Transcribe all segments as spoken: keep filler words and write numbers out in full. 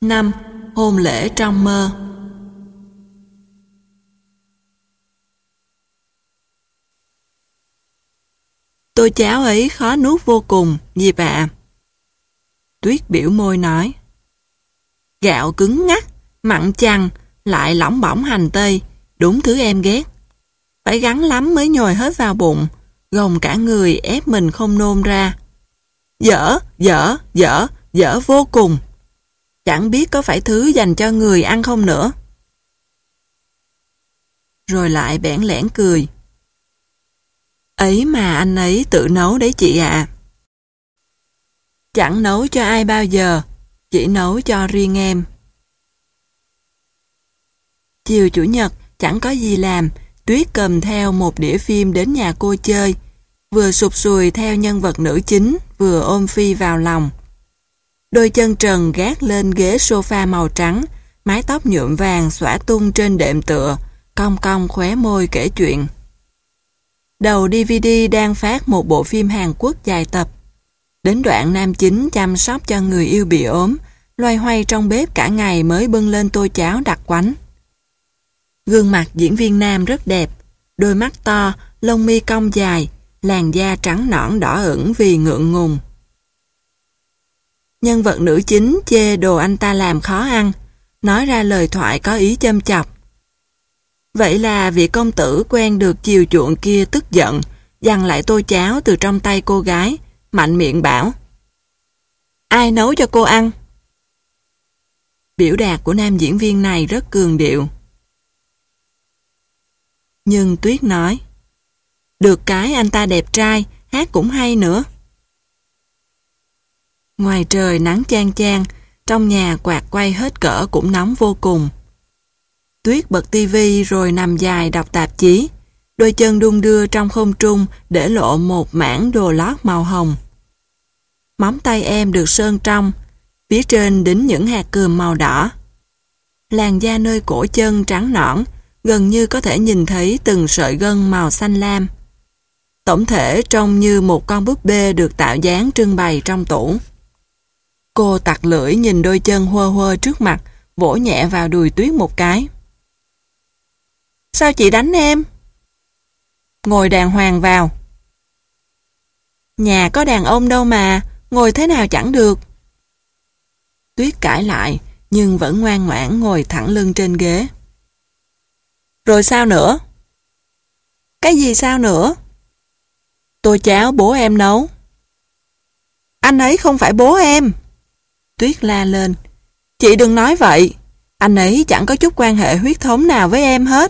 năm. Hôn lễ trong mơ. Tô cháo ấy khó nuốt vô cùng, Diệp ạ. Tuyết biểu môi nói. Gạo cứng ngắc, mặn chăng, lại lỏng bỏng hành tây, đúng thứ em ghét. Phải gắn lắm mới nhồi hết vào bụng, gồng cả người ép mình không nôn ra. Dở, dở, dở, dở vô cùng. Chẳng biết có phải thứ dành cho người ăn không nữa. Rồi lại bẽn lẽn cười. Ấy mà anh ấy tự nấu đấy chị ạ. Chẳng nấu cho ai bao giờ, chỉ nấu cho riêng em. Chiều Chủ nhật, chẳng có gì làm, Tuyết cầm theo một đĩa phim đến nhà cô chơi, vừa sụp sùi theo nhân vật nữ chính, vừa ôm Phi vào lòng. Đôi chân trần gác lên ghế sofa màu trắng, mái tóc nhuộm vàng xõa tung trên đệm tựa, cong cong khóe môi kể chuyện. Đầu đê vê đê đang phát một bộ phim Hàn Quốc dài tập. Đến đoạn nam chính chăm sóc cho người yêu bị ốm, loay hoay trong bếp cả ngày mới bưng lên tô cháo đặc quánh. Gương mặt diễn viên nam rất đẹp, đôi mắt to, lông mi cong dài, làn da trắng nõn đỏ ửng vì ngượng ngùng. Nhân vật nữ chính chê đồ anh ta làm khó ăn, nói ra lời thoại có ý châm chọc. Vậy là vị công tử quen được chiều chuộng kia tức giận, giằng lại tô cháo từ trong tay cô gái, mạnh miệng bảo. Ai nấu cho cô ăn? Biểu đạt của nam diễn viên này rất cường điệu. Nhưng Tuyết nói, được cái anh ta đẹp trai, hát cũng hay nữa. Ngoài trời nắng chang chang, trong nhà quạt quay hết cỡ cũng nóng vô cùng. Tuyết bật tivi rồi nằm dài đọc tạp chí, đôi chân đung đưa trong không trung để lộ một mảng đồ lót màu hồng. Móng tay em được sơn trong, phía trên đính những hạt cườm màu đỏ. Làn da nơi cổ chân trắng nõn, gần như có thể nhìn thấy từng sợi gân màu xanh lam. Tổng thể trông như một con búp bê được tạo dáng trưng bày trong tủ. Cô tặc lưỡi nhìn đôi chân huơ huơ trước mặt, vỗ nhẹ vào đùi Tuyết một cái. Sao chị đánh em? Ngồi đàng hoàng vào. Nhà có đàn ông đâu mà, ngồi thế nào chẳng được. Tuyết cãi lại, nhưng vẫn ngoan ngoãn ngồi thẳng lưng trên ghế. Rồi sao nữa? Cái gì sao nữa? Tô cháo bố em nấu. Anh ấy không phải bố em. Tuyết la lên. Chị đừng nói vậy. Anh ấy chẳng có chút quan hệ huyết thống nào với em hết.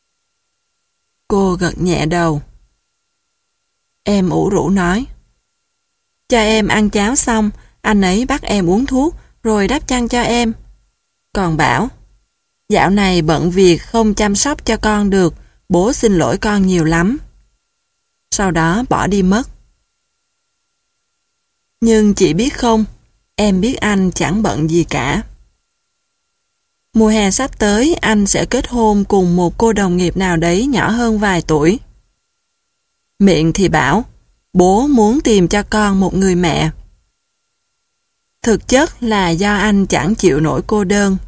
Cô gật nhẹ đầu. Em ủ rũ nói. Cho em ăn cháo xong, anh ấy bắt em uống thuốc, rồi đắp chăn cho em. Còn bảo, dạo này bận việc không chăm sóc cho con được, bố xin lỗi con nhiều lắm. Sau đó bỏ đi mất. Nhưng chị biết không, em biết anh chẳng bận gì cả. Mùa hè sắp tới anh sẽ kết hôn cùng một cô đồng nghiệp nào đấy nhỏ hơn vài tuổi. Miệng thì bảo, bố muốn tìm cho con một người mẹ. Thực chất là do anh chẳng chịu nổi cô đơn.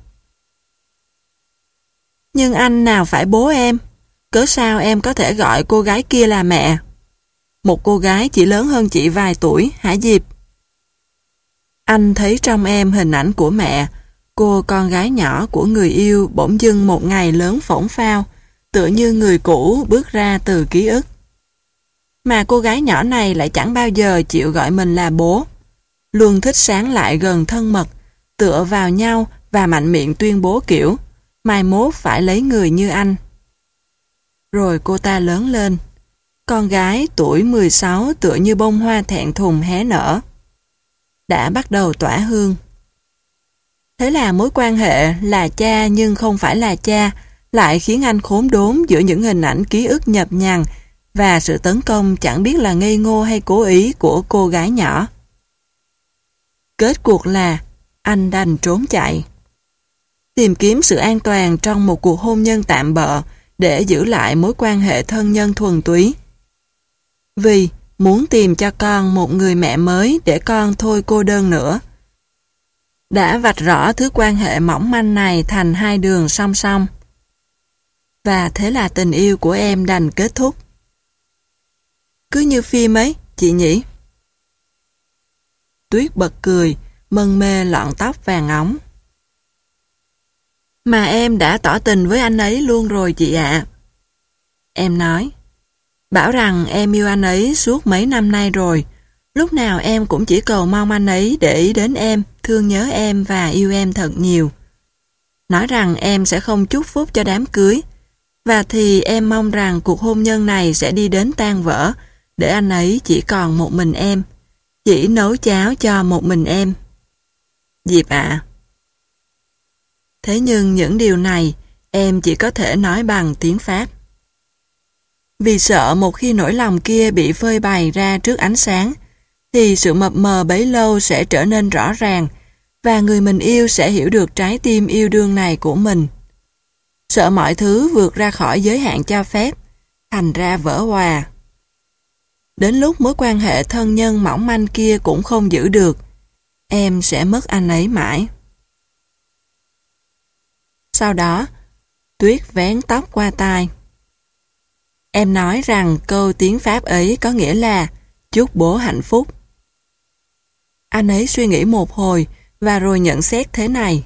Nhưng anh nào phải bố em? Cớ sao em có thể gọi cô gái kia là mẹ? Một cô gái chỉ lớn hơn chị vài tuổi, hả Diệp? Anh thấy trong em hình ảnh của mẹ, cô con gái nhỏ của người yêu bỗng dưng một ngày lớn phỗng phao, tựa như người cũ bước ra từ ký ức. Mà cô gái nhỏ này lại chẳng bao giờ chịu gọi mình là bố. Luôn thích sáng lại gần thân mật, tựa vào nhau và mạnh miệng tuyên bố kiểu mai mốt phải lấy người như anh. Rồi cô ta lớn lên. Con gái tuổi mười sáu tựa như bông hoa thẹn thùng hé nở. Đã bắt đầu tỏa hương. Thế là mối quan hệ là cha nhưng không phải là cha lại khiến anh khốn đốn giữa những hình ảnh ký ức nhập nhằng và sự tấn công chẳng biết là ngây ngô hay cố ý của cô gái nhỏ. Kết cuộc là anh đành trốn chạy. Tìm kiếm sự an toàn trong một cuộc hôn nhân tạm bợ để giữ lại mối quan hệ thân nhân thuần túy. Vì muốn tìm cho con một người mẹ mới để con thôi cô đơn nữa. đã vạch rõ thứ quan hệ mỏng manh này thành hai đường song song. Và thế là tình yêu của em đành kết thúc. Cứ như phim ấy, chị nhỉ? Tuyết bật cười, mân mê lọn tóc vàng óng. Mà em đã tỏ tình với anh ấy luôn rồi chị ạ. Em nói, bảo rằng em yêu anh ấy suốt mấy năm nay rồi. Lúc nào em cũng chỉ cầu mong anh ấy để ý đến em, thương nhớ em và yêu em thật nhiều. Nói rằng em sẽ không chúc phúc cho đám cưới. Và thì em mong rằng cuộc hôn nhân này sẽ đi đến tan vỡ, để anh ấy chỉ còn một mình em. Chỉ nấu cháo cho một mình em. Diệp ạ. Thế nhưng những điều này em chỉ có thể nói bằng tiếng Pháp. Vì sợ một khi nỗi lòng kia bị phơi bày ra trước ánh sáng, thì sự mập mờ bấy lâu sẽ trở nên rõ ràng và người mình yêu sẽ hiểu được trái tim yêu đương này của mình. Sợ mọi thứ vượt ra khỏi giới hạn cho phép, thành ra vỡ hòa. Đến lúc mối quan hệ thân nhân mỏng manh kia cũng không giữ được, em sẽ mất anh ấy mãi. Sau đó, Tuyết vén tóc qua tai. Em nói rằng câu tiếng Pháp ấy có nghĩa là chúc bố hạnh phúc. Anh ấy suy nghĩ một hồi và rồi nhận xét thế này.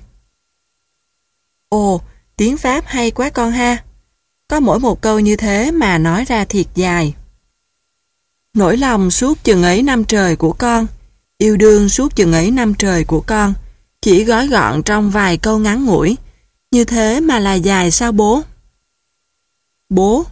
Ồ, tiếng Pháp hay quá con ha. Có mỗi một câu như thế mà nói ra thiệt dài. Nỗi lòng suốt chừng ấy năm trời của con, yêu đương suốt chừng ấy năm trời của con, chỉ gói gọn trong vài câu ngắn ngủi. Như thế mà là dài sao bố? Bố.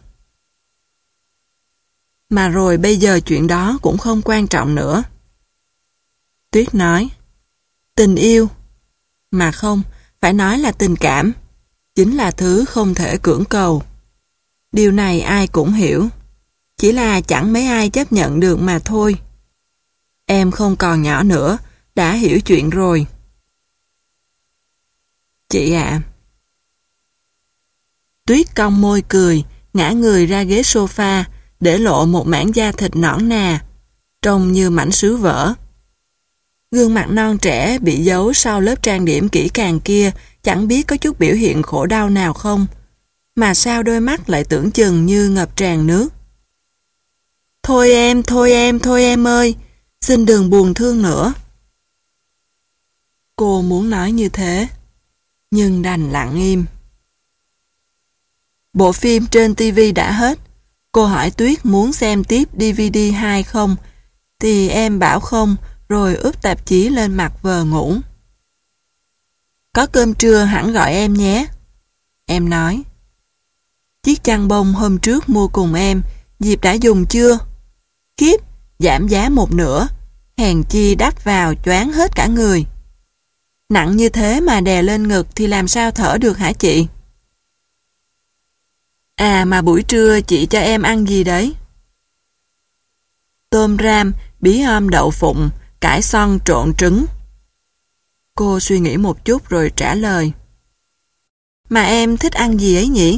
Mà rồi bây giờ chuyện đó cũng không quan trọng nữa. Tuyết nói, tình yêu, mà không, phải nói là tình cảm, chính là thứ không thể cưỡng cầu. Điều này ai cũng hiểu, chỉ là chẳng mấy ai chấp nhận được mà thôi. Em không còn nhỏ nữa, đã hiểu chuyện rồi. Chị ạ. Tuyết cong môi cười, ngã người ra ghế sofa, để lộ một mảng da thịt nõn nà, trông như mảnh sứ vỡ. Gương mặt non trẻ bị giấu sau lớp trang điểm kỹ càng kia chẳng biết có chút biểu hiện khổ đau nào không, mà sao đôi mắt lại tưởng chừng như ngập tràn nước. Thôi em, thôi em, thôi em ơi, xin đừng buồn thương nữa. Cô muốn nói như thế, nhưng đành lặng im. Bộ phim trên ti vi đã hết. Cô hỏi Tuyết muốn xem tiếp đê vê đê hai không, thì em bảo không, rồi úp tạp chí lên mặt vờ ngủ. Có cơm trưa hẳn gọi em nhé. Em nói. Chiếc chăn bông hôm trước mua cùng em, Diệp đã dùng chưa? Kiếp, giảm giá một nửa, hèn chi đắp vào choáng hết cả người. Nặng như thế mà đè lên ngực thì làm sao thở được hả chị? À mà buổi trưa chị cho em ăn gì đấy? Tôm ram, bí om đậu phụng, cải xoăn trộn trứng. Cô suy nghĩ một chút rồi trả lời. Mà em thích ăn gì ấy nhỉ?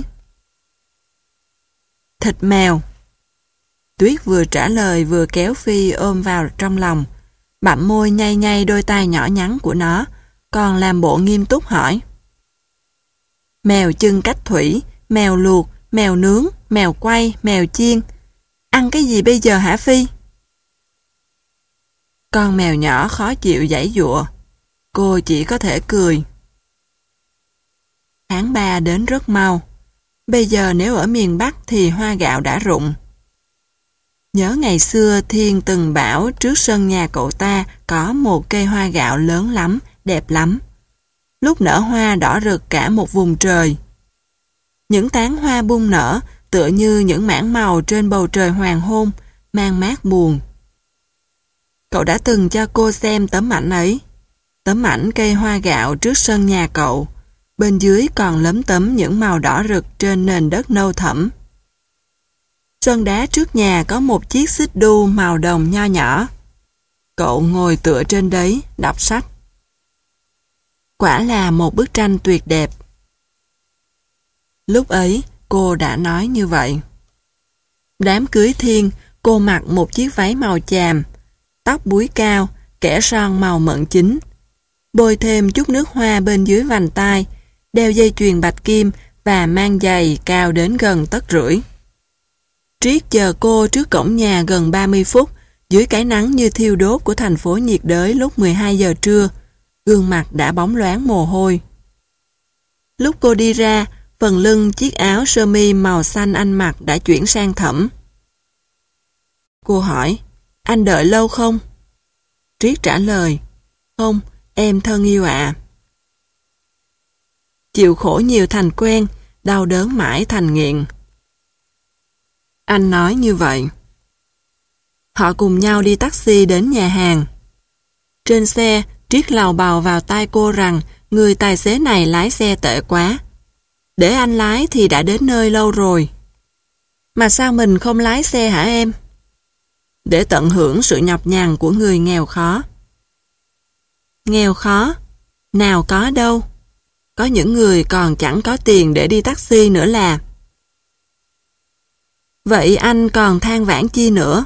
Thịt mèo. Tuyết vừa trả lời vừa kéo Phi ôm vào trong lòng, bặm môi nhay nhay đôi tay nhỏ nhắn của nó, còn làm bộ nghiêm túc hỏi. Mèo chưng cách thủy, mèo luộc, mèo nướng, mèo quay, mèo chiên. Ăn cái gì bây giờ hả Phi? Con mèo nhỏ khó chịu giãy giụa. Cô chỉ có thể cười. Tháng ba đến rất mau. Bây giờ nếu ở miền Bắc thì hoa gạo đã rụng. Nhớ ngày xưa Thiên từng bảo trước sân nhà cậu ta có một cây hoa gạo lớn lắm, đẹp lắm. Lúc nở hoa đỏ rực cả một vùng trời. Những tán hoa bung nở tựa như những mảng màu trên bầu trời hoàng hôn, mang mát buồn. Cậu đã từng cho cô xem tấm ảnh ấy. Tấm ảnh cây hoa gạo trước sân nhà cậu. Bên dưới còn lấm tấm những màu đỏ rực trên nền đất nâu thẫm. Sân đá trước nhà có một chiếc xích đu màu đồng nho nhỏ. Cậu ngồi tựa trên đấy, đọc sách. Quả là một bức tranh tuyệt đẹp. Lúc ấy, cô đã nói như vậy. Đám cưới Thiên, cô mặc một chiếc váy màu chàm, tóc búi cao, kẻ son màu mận chính. bôi thêm chút nước hoa bên dưới vành tai, đeo dây chuyền bạch kim và mang giày cao đến gần tấc rưỡi. Triết chờ cô trước cổng nhà gần ba mươi phút, dưới cái nắng như thiêu đốt của thành phố nhiệt đới lúc mười hai giờ trưa, gương mặt đã bóng loáng mồ hôi. Lúc cô đi ra, phần lưng chiếc áo sơ mi màu xanh anh mặc đã chuyển sang thẫm. Cô hỏi, anh đợi lâu không? Triết trả lời, không, em thân yêu ạ. Chịu khổ nhiều thành quen, đau đớn mãi thành nghiện. Anh nói như vậy. Họ cùng nhau đi taxi đến nhà hàng. Trên xe, Triết lào bào vào tai cô rằng người tài xế này lái xe tệ quá. Để anh lái thì đã đến nơi lâu rồi. Mà sao mình không lái xe hả em? Để tận hưởng sự nhọc nhằn của người nghèo khó. Nghèo khó? Nào có đâu. Có những người còn chẳng có tiền để đi taxi nữa là. Vậy anh còn than vãn chi nữa?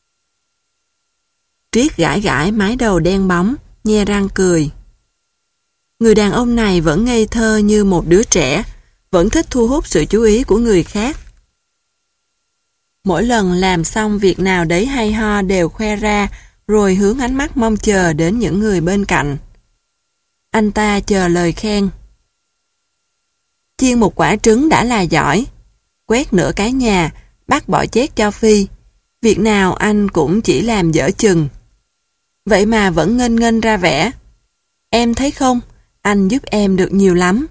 Triết gãi gãi mái đầu đen bóng, nhe răng cười. Người đàn ông này vẫn ngây thơ như một đứa trẻ, vẫn thích thu hút sự chú ý của người khác. Mỗi lần làm xong việc nào đấy hay ho đều khoe ra, rồi hướng ánh mắt mong chờ đến những người bên cạnh. Anh ta chờ lời khen. Chiên một quả trứng đã là giỏi, quét nửa cái nhà, bắt bỏ chét cho Phi. Việc nào anh cũng chỉ làm dở chừng. Vậy mà vẫn nghênh nghênh ra vẻ. Em thấy không, anh giúp em được nhiều lắm.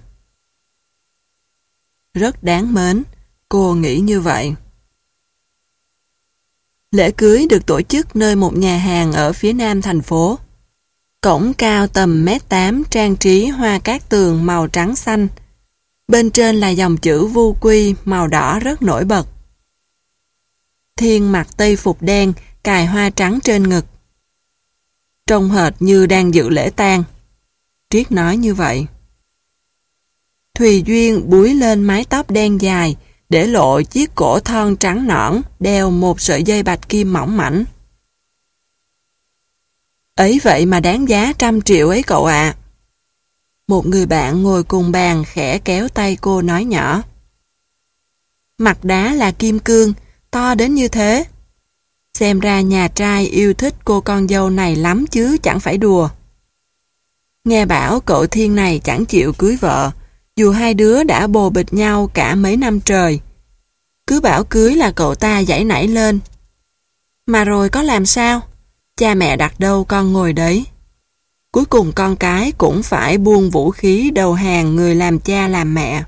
Rất đáng mến, cô nghĩ như vậy. Lễ cưới được tổ chức nơi một nhà hàng ở phía nam thành phố. Cổng cao tầm mét tám trang trí hoa cát tường màu trắng xanh. Bên trên là dòng chữ vu quy màu đỏ rất nổi bật. Thiên mặc tây phục đen, cài hoa trắng trên ngực. Trông hệt như đang dự lễ tang. Triết nói như vậy. Thùy Duyên búi lên mái tóc đen dài, để lộ chiếc cổ thon trắng nõn, đeo một sợi dây bạch kim mỏng mảnh. Ấy vậy mà đáng giá trăm triệu ấy cậu ạ. Một người bạn ngồi cùng bàn khẽ kéo tay cô nói nhỏ. Mặt đá là kim cương, to đến như thế. Xem ra nhà trai yêu thích cô con dâu này lắm chứ chẳng phải đùa. Nghe bảo cậu Thiên này chẳng chịu cưới vợ, dù hai đứa đã bồ bịch nhau cả mấy năm trời. Cứ bảo cưới là cậu ta giãy nảy lên. Mà rồi có làm sao? Cha mẹ đặt đâu con ngồi đấy. Cuối cùng con cái cũng phải buông vũ khí đầu hàng người làm cha làm mẹ.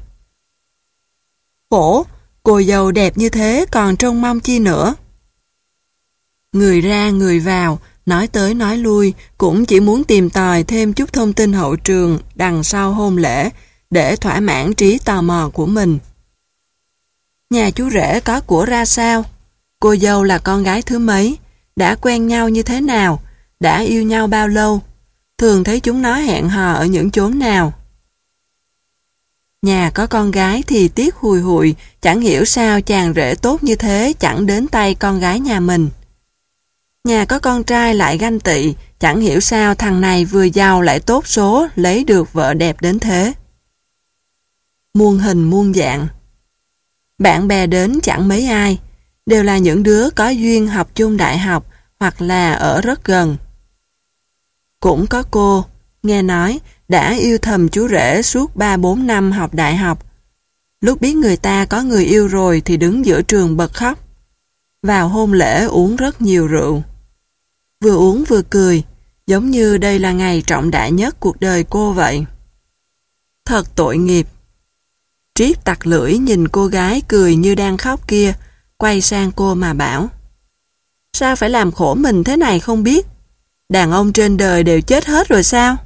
Khổ, cô dâu đẹp như thế còn trông mong chi nữa. Người ra người vào, nói tới nói lui, cũng chỉ muốn tìm tòi thêm chút thông tin hậu trường đằng sau hôn lễ để thỏa mãn trí tò mò của mình. Nhà chú rể có của ra sao? Cô dâu là con gái thứ mấy? Đã quen nhau như thế nào? Đã yêu nhau bao lâu? Thường thấy chúng nó hẹn hò ở những chốn nào? Nhà có con gái thì tiếc hùi hụi, chẳng hiểu sao chàng rể tốt như thế chẳng đến tay con gái nhà mình. Nhà có con trai lại ganh tị, chẳng hiểu sao thằng này vừa giàu lại tốt số, lấy được vợ đẹp đến thế. Muôn hình muôn dạng. Bạn bè đến chẳng mấy ai, đều là những đứa có duyên học chung đại học hoặc là ở rất gần. Cũng có cô, nghe nói, đã yêu thầm chú rể suốt ba bốn năm học đại học. Lúc biết người ta có người yêu rồi thì đứng giữa trường bật khóc. Vào hôn lễ uống rất nhiều rượu. Vừa uống vừa cười, giống như đây là ngày trọng đại nhất cuộc đời cô vậy. Thật tội nghiệp. Triết tặc lưỡi nhìn cô gái cười như đang khóc kia, quay sang cô mà bảo. Sao phải làm khổ mình thế này không biết? Đàn ông trên đời đều chết hết rồi sao?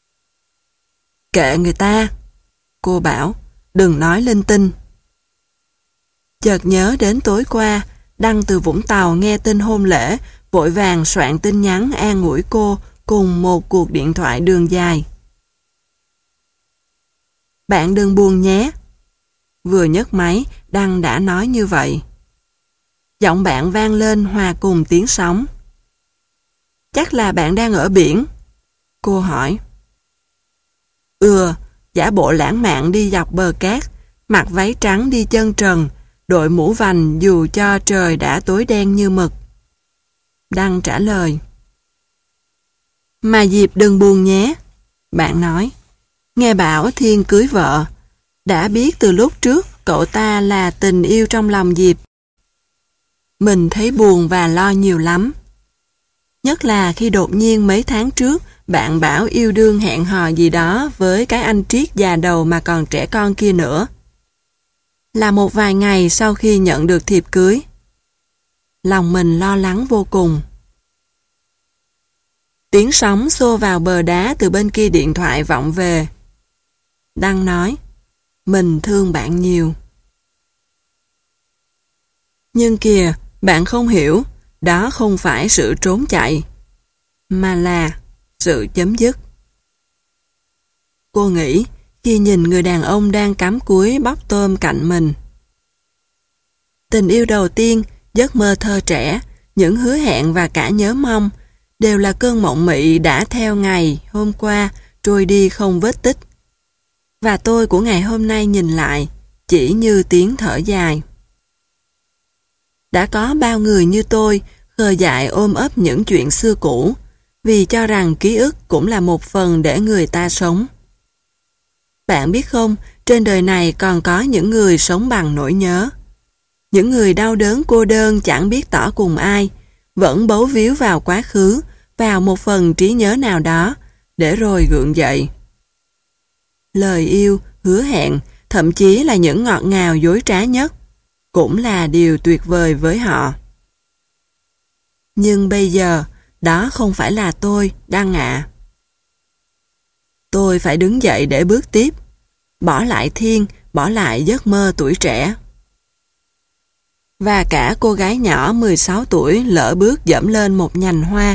Kệ người ta. Cô bảo, đừng nói linh tinh. Chợt nhớ đến tối qua, Đăng từ Vũng Tàu nghe tin hôn lễ, vội vàng soạn tin nhắn an ủi cô cùng một cuộc điện thoại đường dài. Bạn đừng buồn nhé. Vừa nhấc máy, Đăng đã nói như vậy. Giọng bạn vang lên hòa cùng tiếng sóng. Chắc là bạn đang ở biển. Cô hỏi. Ừa, giả bộ lãng mạn đi dọc bờ cát, mặc váy trắng đi chân trần, đội mũ vành dù cho trời đã tối đen như mực. Đăng trả lời. Mà Diệp đừng buồn nhé. Bạn nói. Nghe bảo Thiên cưới vợ. Đã biết từ lúc trước cậu ta là tình yêu trong lòng Diệp. Mình thấy buồn và lo nhiều lắm. Nhất là khi đột nhiên mấy tháng trước bạn bảo yêu đương hẹn hò gì đó với cái anh triết già đầu mà còn trẻ con kia nữa. Là một vài ngày sau khi nhận được thiệp cưới. Lòng mình lo lắng vô cùng. Tiếng sóng xô vào bờ đá từ bên kia điện thoại vọng về. Đăng nói, mình thương bạn nhiều. Nhưng kìa, bạn không hiểu, đó không phải sự trốn chạy, mà là sự chấm dứt. Cô nghĩ khi nhìn người đàn ông đang cắm cúi bóc tôm cạnh mình. Tình yêu đầu tiên, giấc mơ thơ trẻ, những hứa hẹn và cả nhớ mong, đều là cơn mộng mị đã theo ngày hôm qua trôi đi không vết tích. Và tôi của ngày hôm nay nhìn lại, chỉ như tiếng thở dài. Đã có bao người như tôi khờ dại ôm ấp những chuyện xưa cũ, vì cho rằng ký ức cũng là một phần để người ta sống. Bạn biết không, trên đời này còn có những người sống bằng nỗi nhớ. Những người đau đớn cô đơn chẳng biết tỏ cùng ai, vẫn bấu víu vào quá khứ, vào một phần trí nhớ nào đó, để rồi gượng dậy. Lời yêu, hứa hẹn, thậm chí là những ngọt ngào dối trá nhất, cũng là điều tuyệt vời với họ. Nhưng bây giờ, đó không phải là tôi, Đăng ạ. Tôi phải đứng dậy để bước tiếp, bỏ lại Thiên, bỏ lại giấc mơ tuổi trẻ. Và cả cô gái nhỏ mười sáu tuổi lỡ bước dẫm lên một nhành hoa.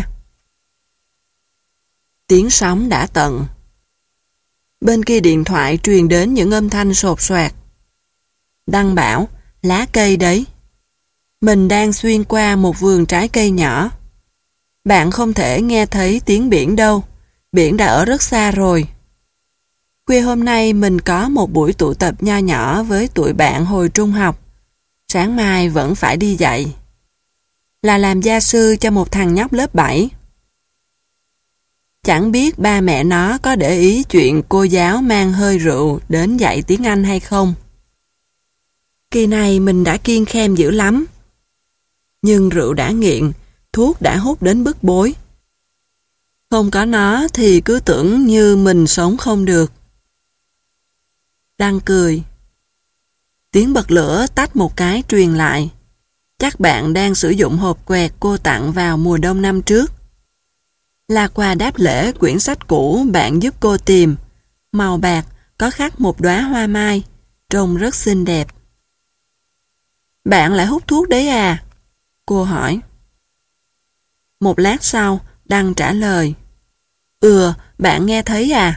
Tiếng sóng đã tận. Bên kia điện thoại truyền đến những âm thanh sột soạt. Đăng bảo, lá cây đấy. Mình đang xuyên qua một vườn trái cây nhỏ. Bạn không thể nghe thấy tiếng biển đâu, biển đã ở rất xa rồi. Khuya hôm nay mình có một buổi tụ tập nho nhỏ với tụi bạn hồi trung học. Sáng mai vẫn phải đi dạy. Là làm gia sư cho một thằng nhóc lớp bảy. Chẳng biết ba mẹ nó có để ý chuyện cô giáo mang hơi rượu đến dạy tiếng Anh hay không. Kỳ này mình đã kiêng khem dữ lắm. Nhưng rượu đã nghiện, thuốc đã hút đến bức bối. Không có nó thì cứ tưởng như mình sống không được. Đăng cười. Tiếng bật lửa tách một cái truyền lại. Chắc bạn đang sử dụng hộp quẹt cô tặng vào mùa đông năm trước. Là quà đáp lễ quyển sách cũ bạn giúp cô tìm. Màu bạc, có khắc một đóa hoa mai. Trông rất xinh đẹp. Bạn lại hút thuốc đấy à? Cô hỏi. Một lát sau, Đăng trả lời. Ừ, bạn nghe thấy à?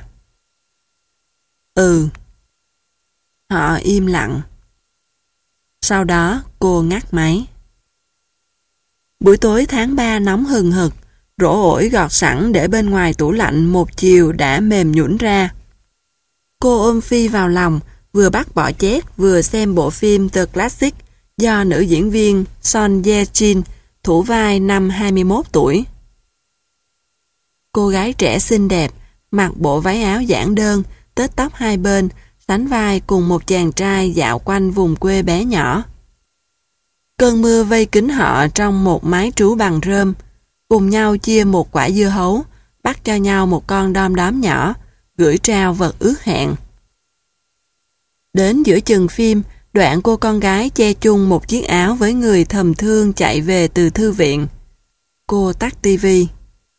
Ừ. Họ im lặng. Sau đó cô ngắt máy. Buổi tối tháng ba nóng hừng hực, rổ ổi gọt sẵn để bên ngoài tủ lạnh một chiều đã mềm nhũn ra. Cô ôm Phi vào lòng, vừa bắt bọ chét vừa xem bộ phim The Classic do nữ diễn viên Son Ye-jin thủ vai năm hai mươi mốt tuổi. Cô gái trẻ xinh đẹp, mặc bộ váy áo giản đơn, tết tóc hai bên, sánh vai cùng một chàng trai dạo quanh vùng quê bé nhỏ. Cơn mưa vây kín họ trong một mái trú bằng rơm, cùng nhau chia một quả dưa hấu, bắt cho nhau một con đom đóm nhỏ, gửi trao vật ước hẹn. Đến giữa chừng phim, đoạn cô con gái che chung một chiếc áo với người thầm thương chạy về từ thư viện. Cô tắt tivi.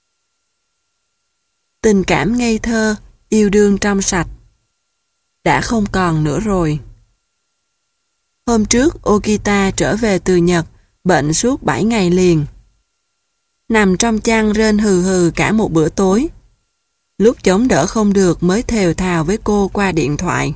Tình cảm ngây thơ, yêu đương trong sạch đã không còn nữa rồi. Hôm trước Okita trở về từ Nhật, bệnh suốt bảy ngày liền. Nằm trong chăn rên hừ hừ cả một bữa tối. Lúc chống đỡ không được mới thều thào với cô qua điện thoại.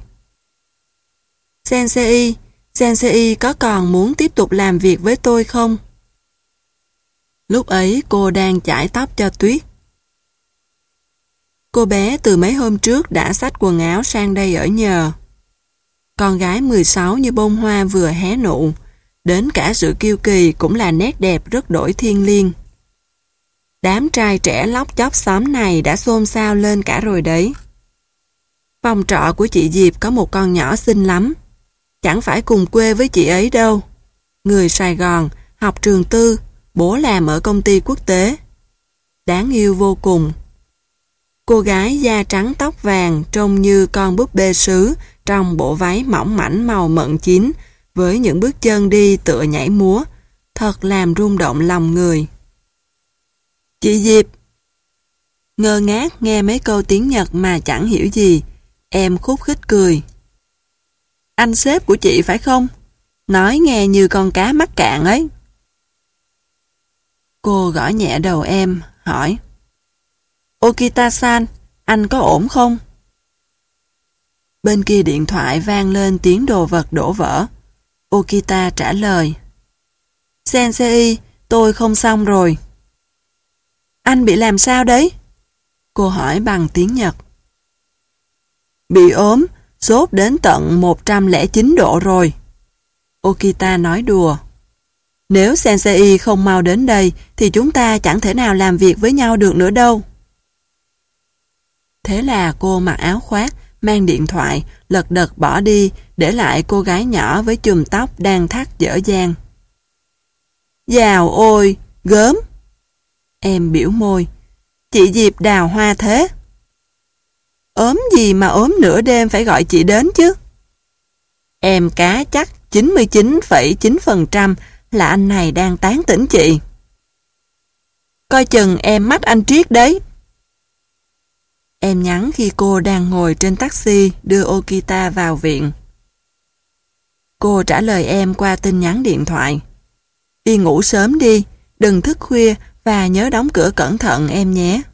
Sensei, Sensei có còn muốn tiếp tục làm việc với tôi không? Lúc ấy cô đang chải tóc cho Tuyết. Cô bé từ mấy hôm trước đã xách quần áo sang đây ở nhờ. Con gái mười sáu như bông hoa vừa hé nụ, đến cả sự kiêu kỳ cũng là nét đẹp rất đổi thiêng liêng. Đám trai trẻ lóc chóc xóm này đã xôn xao lên cả rồi đấy. Phòng trọ của chị Diệp có một con nhỏ xinh lắm. Chẳng phải cùng quê với chị ấy đâu. Người Sài Gòn, học trường tư, bố làm ở công ty quốc tế. Đáng yêu vô cùng. Cô gái da trắng tóc vàng trông như con búp bê sứ trong bộ váy mỏng mảnh màu mận chín với những bước chân đi tựa nhảy múa, thật làm rung động lòng người. Chị Diệp! Ngơ ngác nghe mấy câu tiếng Nhật mà chẳng hiểu gì, em khúc khích cười. Anh sếp của chị phải không? Nói nghe như con cá mắc cạn ấy. Cô gõ nhẹ đầu em, hỏi. Okita-san, anh có ổn không? Bên kia điện thoại vang lên tiếng đồ vật đổ vỡ. Okita trả lời. Sensei, tôi không xong rồi. Anh bị làm sao đấy? Cô hỏi bằng tiếng Nhật. Bị ốm, sốt đến tận một trăm lẻ chín độ rồi. Okita nói đùa. Nếu Sensei không mau đến đây thì chúng ta chẳng thể nào làm việc với nhau được nữa đâu. Thế là cô mặc áo khoác, mang điện thoại, lật đật bỏ đi, để lại cô gái nhỏ với chùm tóc đang thắt dở dang. Dào ôi, gớm! Em biểu môi. Chị Diệp đào hoa thế. Ốm gì mà ốm nửa đêm phải gọi chị đến chứ? Em cá chắc chín mươi chín phẩy chín phần trăm là anh này đang tán tỉnh chị. Coi chừng em mách anh Triết đấy. Em nhắn khi cô đang ngồi trên taxi đưa Okita vào viện. Cô trả lời em qua tin nhắn điện thoại. Đi ngủ sớm đi, đừng thức khuya và nhớ đóng cửa cẩn thận em nhé.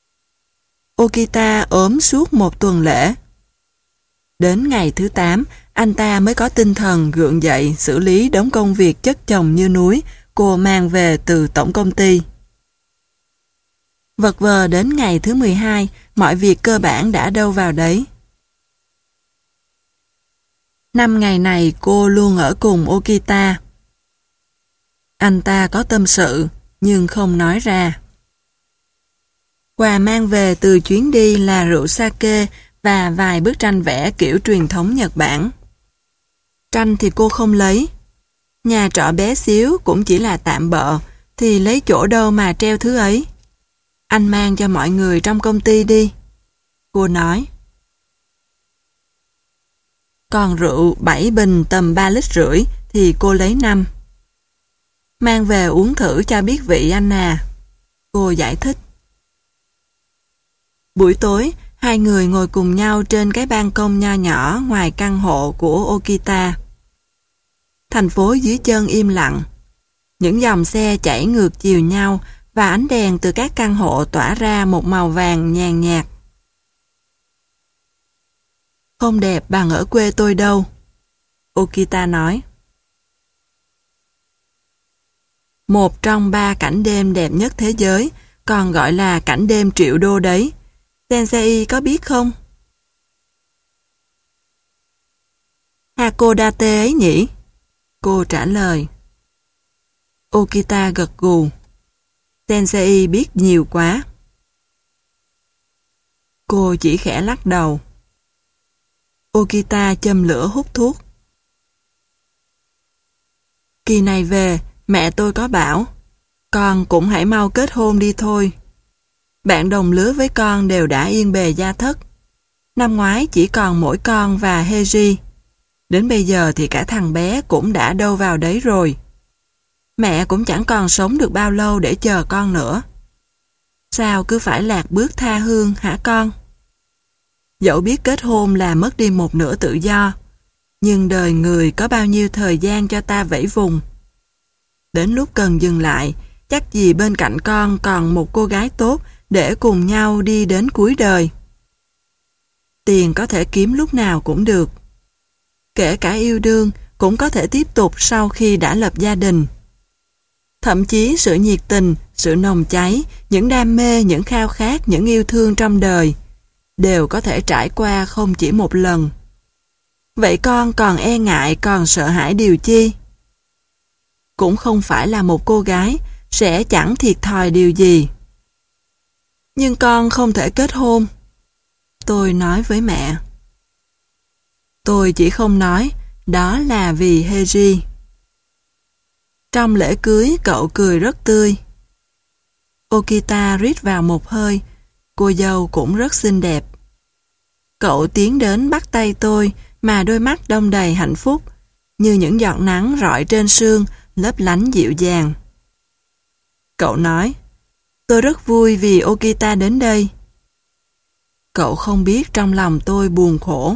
Okita ốm suốt một tuần lễ. Đến ngày thứ tám, anh ta mới có tinh thần gượng dậy xử lý đống công việc chất chồng như núi cô mang về từ tổng công ty. Vật vờ đến ngày thứ mười hai, mọi việc cơ bản đã đâu vào đấy. Năm ngày này cô luôn ở cùng Okita. Anh ta có tâm sự, nhưng không nói ra. Quà mang về từ chuyến đi là rượu sake và vài bức tranh vẽ kiểu truyền thống Nhật Bản. Tranh thì cô không lấy. Nhà trọ bé xíu cũng chỉ là tạm bợ, thì lấy chỗ đâu mà treo thứ ấy. Anh mang cho mọi người trong công ty đi. Cô nói. Còn rượu bảy bình tầm ba lít rưỡi thì cô lấy năm. Mang về uống thử cho biết vị anh à. Cô giải thích. Buổi tối, hai người ngồi cùng nhau trên cái ban công nho nhỏ ngoài căn hộ của Okita. Thành phố dưới chân im lặng. Những dòng xe chảy ngược chiều nhau và ánh đèn từ các căn hộ tỏa ra một màu vàng nhàn nhạt. Không đẹp bằng ở quê tôi đâu, Okita nói. Một trong ba cảnh đêm đẹp nhất thế giới, còn gọi là cảnh đêm triệu đô đấy. Sensei có biết không? Hakodate ấy nhỉ? Cô trả lời. Okita gật gù. Sensei biết nhiều quá. Cô chỉ khẽ lắc đầu. Okita châm lửa hút thuốc. Kỳ này về, mẹ tôi có bảo, con cũng hãy mau kết hôn đi thôi. Bạn đồng lứa với con đều đã yên bề gia thất. Năm ngoái chỉ còn mỗi con và Heiji. Đến bây giờ thì cả thằng bé cũng đã đâu vào đấy rồi. Mẹ cũng chẳng còn sống được bao lâu để chờ con nữa. Sao cứ phải lạc bước tha hương hả con? Dẫu biết kết hôn là mất đi một nửa tự do, nhưng đời người có bao nhiêu thời gian cho ta vẫy vùng. Đến lúc cần dừng lại, chắc gì bên cạnh con còn một cô gái tốt để cùng nhau đi đến cuối đời. Tiền có thể kiếm lúc nào cũng được. Kể cả yêu đương cũng có thể tiếp tục sau khi đã lập gia đình. Thậm chí sự nhiệt tình, sự nồng cháy, những đam mê, những khao khát, những yêu thương trong đời đều có thể trải qua không chỉ một lần. Vậy con còn e ngại, còn sợ hãi điều chi? Cũng không phải là một cô gái sẽ chẳng thiệt thòi điều gì. Nhưng con không thể kết hôn, tôi nói với mẹ. Tôi chỉ không nói, đó là vì Heiji. Trong lễ cưới, cậu cười rất tươi. Okita rít vào một hơi, cô dâu cũng rất xinh đẹp. Cậu tiến đến bắt tay tôi mà đôi mắt đong đầy hạnh phúc, như những giọt nắng rọi trên sương, lấp lánh dịu dàng. Cậu nói, tôi rất vui vì Okita đến đây. Cậu không biết trong lòng tôi buồn khổ.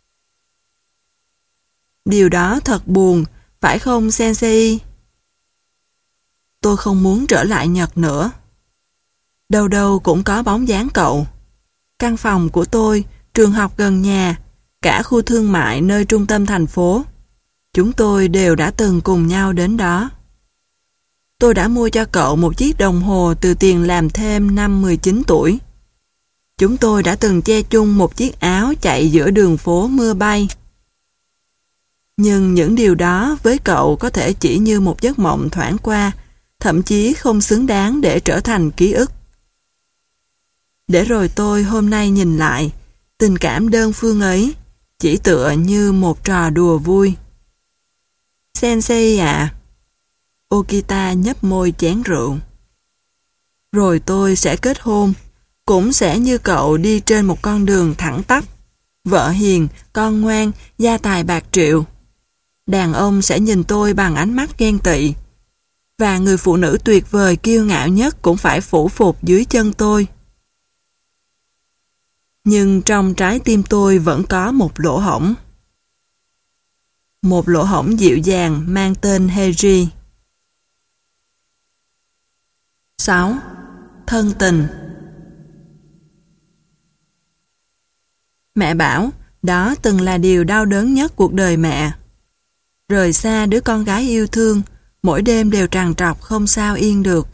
Điều đó thật buồn, phải không Sensei? Tôi không muốn trở lại Nhật nữa. Đâu đâu cũng có bóng dáng cậu. Căn phòng của tôi, trường học gần nhà, cả khu thương mại nơi trung tâm thành phố. Chúng tôi đều đã từng cùng nhau đến đó. Tôi đã mua cho cậu một chiếc đồng hồ từ tiền làm thêm năm mười chín tuổi. Chúng tôi đã từng che chung một chiếc áo chạy giữa đường phố mưa bay. Nhưng những điều đó với cậu có thể chỉ như một giấc mộng thoảng qua, thậm chí không xứng đáng để trở thành ký ức. Để rồi tôi hôm nay nhìn lại, tình cảm đơn phương ấy chỉ tựa như một trò đùa vui. Sensei à? Okita nhấp môi chén rượu. Rồi tôi sẽ kết hôn, cũng sẽ như cậu đi trên một con đường thẳng tắp. Vợ hiền, con ngoan, gia tài bạc triệu. Đàn ông sẽ nhìn tôi bằng ánh mắt ghen tị. Và người phụ nữ tuyệt vời kiêu ngạo nhất cũng phải phủ phục dưới chân tôi. Nhưng trong trái tim tôi vẫn có một lỗ hổng. Một lỗ hổng dịu dàng mang tên Heiji. sáu. Thân tình. Mẹ bảo, đó từng là điều đau đớn nhất cuộc đời mẹ. Rời xa đứa con gái yêu thương, mỗi đêm đều trằn trọc không sao yên được.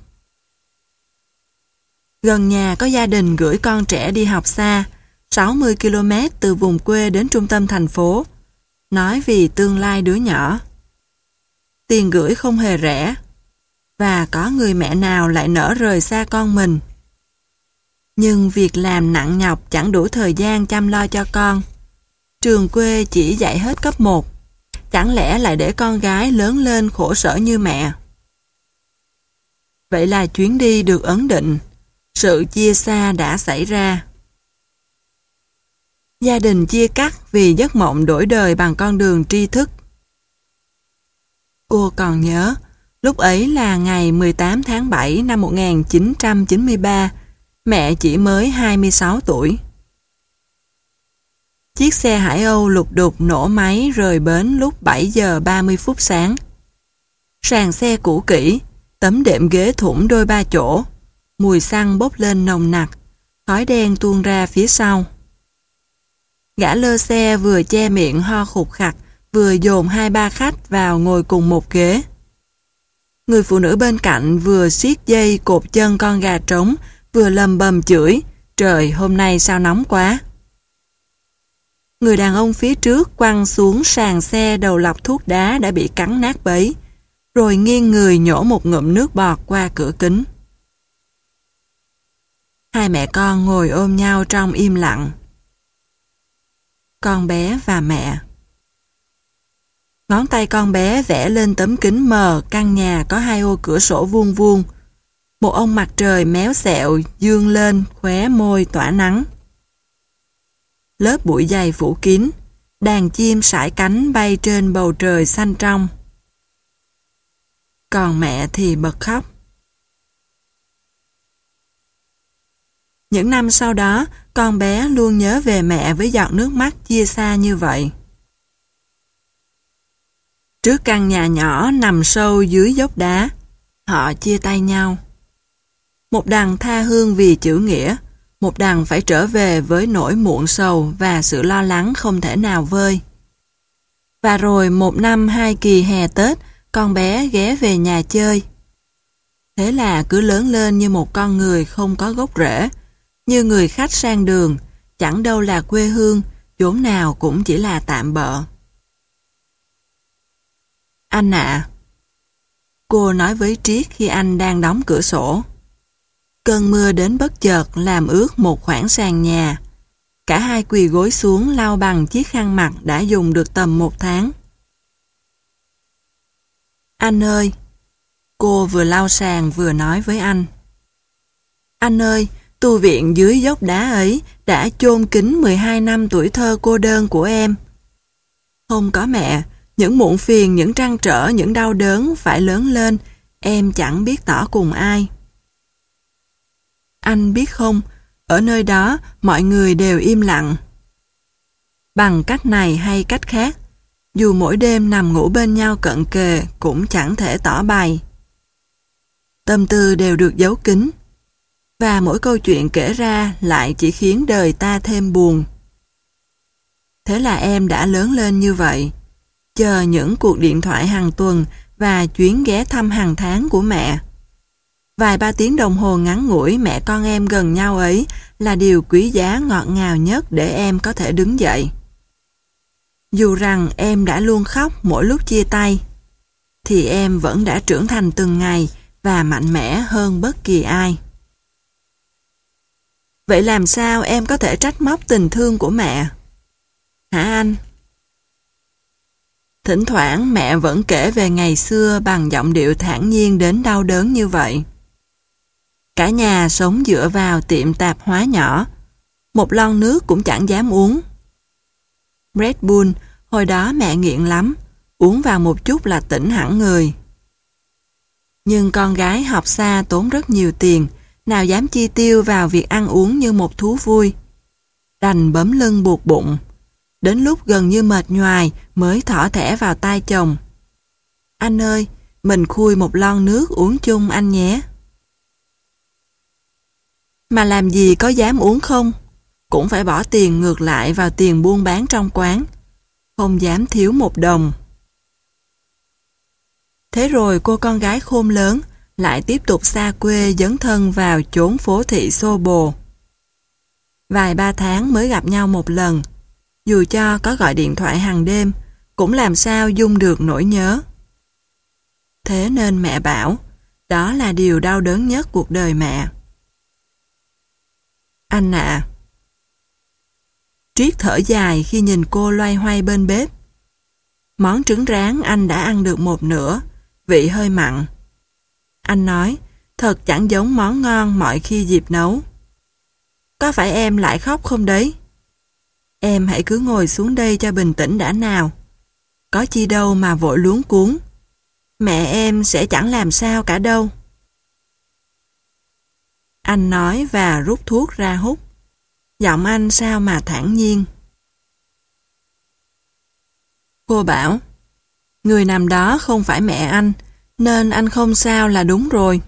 Gần nhà có gia đình gửi con trẻ đi học xa, sáu mươi ki lô mét từ vùng quê đến trung tâm thành phố, nói vì tương lai đứa nhỏ. Tiền gửi không hề rẻ, và có người mẹ nào lại nỡ rời xa con mình. Nhưng việc làm nặng nhọc chẳng đủ thời gian chăm lo cho con. Trường quê chỉ dạy hết cấp một, chẳng lẽ lại để con gái lớn lên khổ sở như mẹ. Vậy là chuyến đi được ấn định, sự chia xa đã xảy ra. Gia đình chia cắt vì giấc mộng đổi đời bằng con đường tri thức. Cô còn nhớ, lúc ấy là ngày mười tám tháng bảy năm một nghìn chín trăm chín mươi ba, mẹ chỉ mới hai mươi sáu tuổi. Chiếc xe Hải Âu lục đục nổ máy rời bến lúc bảy giờ ba mươi phút sáng. Sàn xe cũ kỹ, tấm đệm ghế thủng đôi ba chỗ, mùi xăng bốc lên nồng nặc, khói đen tuôn ra phía sau. Gã lơ xe vừa che miệng ho khục khặc, vừa dồn hai ba khách vào ngồi cùng một ghế. Người phụ nữ bên cạnh vừa siết dây cột chân con gà trống, vừa lầm bầm chửi, trời hôm nay sao nóng quá. Người đàn ông phía trước quăng xuống sàn xe đầu lọc thuốc đá đã bị cắn nát bấy, rồi nghiêng người nhổ một ngụm nước bọt qua cửa kính. Hai mẹ con ngồi ôm nhau trong im lặng. Con bé và mẹ. Ngón tay con bé vẽ lên tấm kính mờ căn nhà có hai ô cửa sổ vuông vuông. Một ông mặt trời méo xẹo dương lên khóe môi tỏa nắng. Lớp bụi dày phủ kín, đàn chim sải cánh bay trên bầu trời xanh trong. Còn mẹ thì bật khóc. Những năm sau đó, con bé luôn nhớ về mẹ với giọt nước mắt chia xa như vậy. Trước căn nhà nhỏ nằm sâu dưới dốc đá, họ chia tay nhau. Một đằng tha hương vì chữ nghĩa, một đằng phải trở về với nỗi muộn sầu và sự lo lắng không thể nào vơi. Và rồi một năm hai kỳ hè Tết, con bé ghé về nhà chơi. Thế là cứ lớn lên như một con người không có gốc rễ, như người khách sang đường, Chẳng đâu là quê hương, chốn nào cũng chỉ là tạm bợ. Anh ạ, cô nói với Triết khi anh đang đóng cửa sổ. Cơn mưa đến bất chợt làm ướt một khoảng sàn nhà. Cả hai quỳ gối xuống lau bằng chiếc khăn mặt đã dùng được tầm một tháng. Anh ơi, cô vừa lau sàn vừa nói với anh. Anh ơi, tu viện dưới dốc đá ấy đã chôn kín mười hai năm tuổi thơ cô đơn của em. Không có mẹ, những muộn phiền, những trăn trở, những đau đớn phải lớn lên, em chẳng biết tỏ cùng ai. Anh biết không, ở nơi đó mọi người đều im lặng. Bằng cách này hay cách khác, dù mỗi đêm nằm ngủ bên nhau cận kề cũng chẳng thể tỏ bày. Tâm tư đều được giấu kín, và mỗi câu chuyện kể ra lại chỉ khiến đời ta thêm buồn. Thế là em đã lớn lên như vậy, chờ những cuộc điện thoại hàng tuần và chuyến ghé thăm hàng tháng của mẹ. Vài ba tiếng đồng hồ ngắn ngủi mẹ con em gần nhau ấy là điều quý giá ngọt ngào nhất để em có thể đứng dậy. Dù rằng em đã luôn khóc mỗi lúc chia tay, thì em vẫn đã trưởng thành từng ngày và mạnh mẽ hơn bất kỳ ai. Vậy làm sao em có thể trách móc tình thương của mẹ? Hả anh? Thỉnh thoảng mẹ vẫn kể về ngày xưa bằng giọng điệu thản nhiên đến đau đớn như vậy. Cả nhà sống dựa vào tiệm tạp hóa nhỏ, một lon nước cũng chẳng dám uống. Red Bull, hồi đó mẹ nghiện lắm, uống vào một chút là tỉnh hẳn người. Nhưng con gái học xa tốn rất nhiều tiền, nào dám chi tiêu vào việc ăn uống như một thú vui. Đành bấm lưng buộc bụng, đến lúc gần như mệt nhoài mới thỏ thẻ vào tay chồng. Anh ơi, mình khui một lon nước uống chung anh nhé. Mà làm gì có dám uống không? Cũng phải bỏ tiền ngược lại vào tiền buôn bán trong quán. Không dám thiếu một đồng. Thế rồi cô con gái khôn lớn lại tiếp tục xa quê dấn thân vào chốn phố thị xô bồ. Vài ba tháng mới gặp nhau một lần. Dù cho có gọi điện thoại hàng đêm, cũng làm sao dung được nỗi nhớ. Thế nên mẹ bảo, đó là điều đau đớn nhất cuộc đời mẹ. Anh ạ. Triết thở dài khi nhìn cô loay hoay bên bếp. Món trứng rán anh đã ăn được một nửa, vị hơi mặn. Anh nói, thật chẳng giống món ngon mọi khi dịp nấu. Có phải em lại khóc không đấy? Em hãy cứ ngồi xuống đây cho bình tĩnh đã nào. Có chi đâu mà vội luống cuống. Mẹ em sẽ chẳng làm sao cả đâu. Anh nói và rút thuốc ra hút. Giọng anh sao mà thản nhiên. Cô bảo, người nằm đó không phải mẹ anh, nên anh không sao là đúng rồi.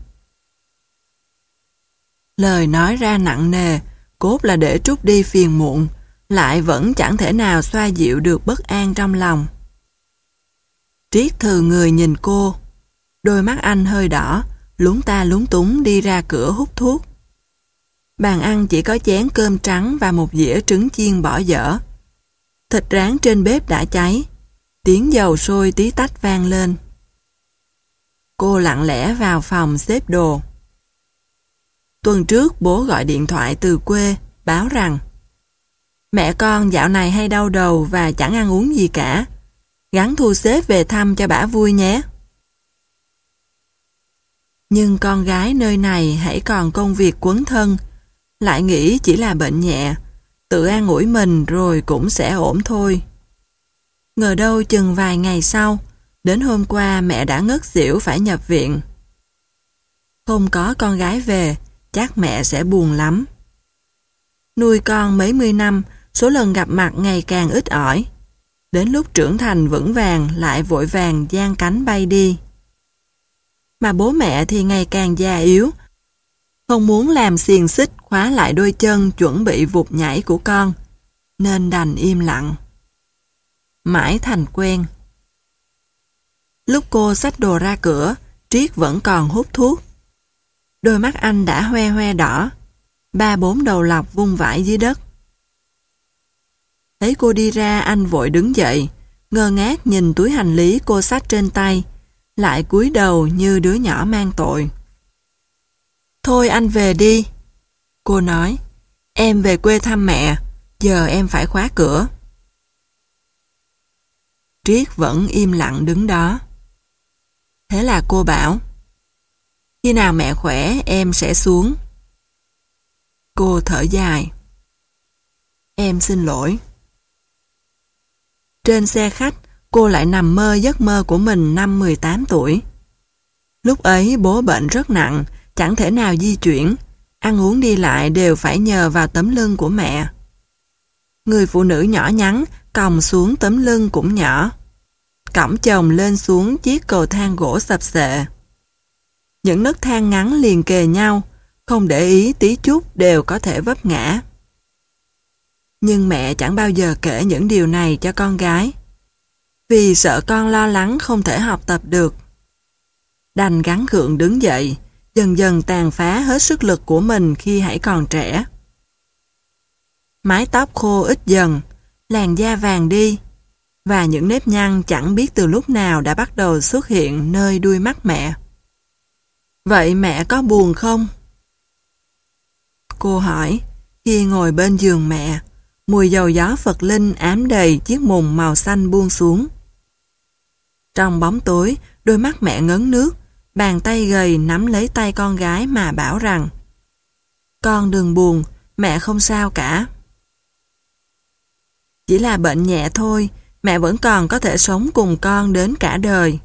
Lời nói ra nặng nề, cốt là để trút đi phiền muộn, lại vẫn chẳng thể nào xoa dịu được bất an trong lòng. Triết thừ người nhìn cô, đôi mắt anh hơi đỏ, lúng ta lúng túng đi ra cửa hút thuốc. Bàn ăn chỉ có chén cơm trắng và một dĩa trứng chiên bỏ dở. Thịt rán trên bếp đã cháy, tiếng dầu sôi tí tách vang lên. Cô lặng lẽ vào phòng xếp đồ. Tuần trước bố gọi điện thoại từ quê, báo rằng mẹ con dạo này hay đau đầu và chẳng ăn uống gì cả. Gắng thu xếp về thăm cho bả vui nhé. Nhưng con gái nơi này hãy còn công việc quấn thân, lại nghĩ chỉ là bệnh nhẹ, tự an ủi mình rồi cũng sẽ ổn thôi. Ngờ đâu chừng vài ngày sau, đến hôm qua mẹ đã ngất xỉu phải nhập viện. Không có con gái về, chắc mẹ sẽ buồn lắm. Nuôi con mấy mươi năm, số lần gặp mặt ngày càng ít ỏi. Đến lúc trưởng thành vững vàng lại vội vàng giang cánh bay đi. Mà bố mẹ thì ngày càng già yếu, không muốn làm xiềng xích khóa lại đôi chân chuẩn bị vụt nhảy của con, nên đành im lặng. Mãi thành quen. Lúc cô xách đồ ra cửa, Triết vẫn còn hút thuốc. Đôi mắt anh đã hoe hoe đỏ, ba bốn đầu lọc vung vãi dưới đất. Thấy cô đi ra, anh vội đứng dậy, ngơ ngác nhìn túi hành lý cô xách trên tay, lại cúi đầu như đứa nhỏ mang tội. Thôi anh về đi. Cô nói, em về quê thăm mẹ, giờ em phải khóa cửa. Triết vẫn im lặng đứng đó. Thế là cô bảo, khi nào mẹ khỏe em sẽ xuống. Cô thở dài. Em xin lỗi. Trên xe khách, cô lại nằm mơ giấc mơ của mình năm mười tám tuổi. Lúc ấy bố bệnh rất nặng, chẳng thể nào di chuyển, ăn uống đi lại đều phải nhờ vào tấm lưng của mẹ. Người phụ nữ nhỏ nhắn, còng xuống tấm lưng cũng nhỏ, cõng chồng lên xuống chiếc cầu thang gỗ sập xệ. Những nấc thang ngắn liền kề nhau, không để ý tí chút đều có thể vấp ngã. Nhưng mẹ chẳng bao giờ kể những điều này cho con gái, vì sợ con lo lắng không thể học tập được. Đành gắng gượng đứng dậy, dần dần tàn phá hết sức lực của mình khi hãy còn trẻ. Mái tóc khô ít dần, làn da vàng đi, và những nếp nhăn chẳng biết từ lúc nào đã bắt đầu xuất hiện nơi đuôi mắt mẹ. Vậy mẹ có buồn không? Cô hỏi, khi ngồi bên giường mẹ, mùi dầu gió Phật linh ám đầy chiếc mùng màu xanh buông xuống. Trong bóng tối, đôi mắt mẹ ngấn nước, bàn tay gầy nắm lấy tay con gái mà bảo rằng, con đừng buồn, mẹ không sao cả. Chỉ là bệnh nhẹ thôi, mẹ vẫn còn có thể sống cùng con đến cả đời.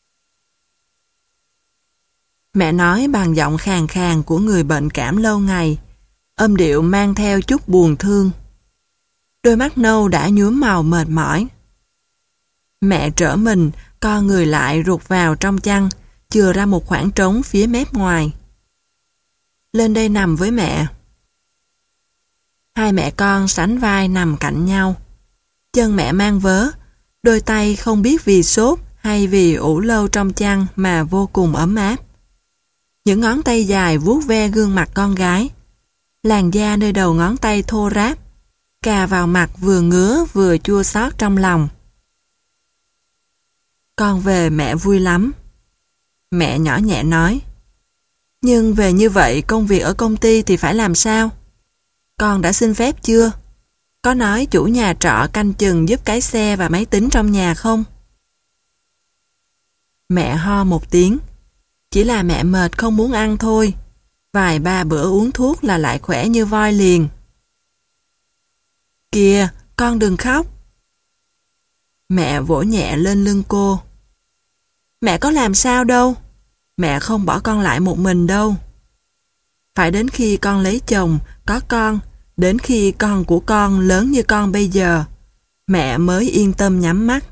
Mẹ nói bằng giọng khàn khàn của người bệnh cảm lâu ngày, âm điệu mang theo chút buồn thương. Đôi mắt nâu đã nhuốm màu mệt mỏi. Mẹ trở mình, co người lại rụt vào trong chăn, chừa ra một khoảng trống phía mép ngoài. Lên đây nằm với mẹ. Hai mẹ con sánh vai nằm cạnh nhau. Chân mẹ mang vớ, đôi tay không biết vì sốt hay vì ủ lâu trong chăn mà vô cùng ấm áp. Những ngón tay dài vuốt ve gương mặt con gái. Làn da nơi đầu ngón tay thô ráp, cà vào mặt vừa ngứa vừa chua xót trong lòng. Con về mẹ vui lắm. Mẹ nhỏ nhẹ nói. Nhưng về như vậy công việc ở công ty thì phải làm sao? Con đã xin phép chưa? Có nói chủ nhà trọ canh chừng giúp cái xe và máy tính trong nhà không? Mẹ ho một tiếng. Chỉ là mẹ mệt không muốn ăn thôi. Vài ba bữa uống thuốc là lại khỏe như voi liền. Kìa, con đừng khóc. Mẹ vỗ nhẹ lên lưng cô. Mẹ có làm sao đâu. Mẹ không bỏ con lại một mình đâu. Phải đến khi con lấy chồng, có con, đến khi con của con lớn như con bây giờ, mẹ mới yên tâm nhắm mắt.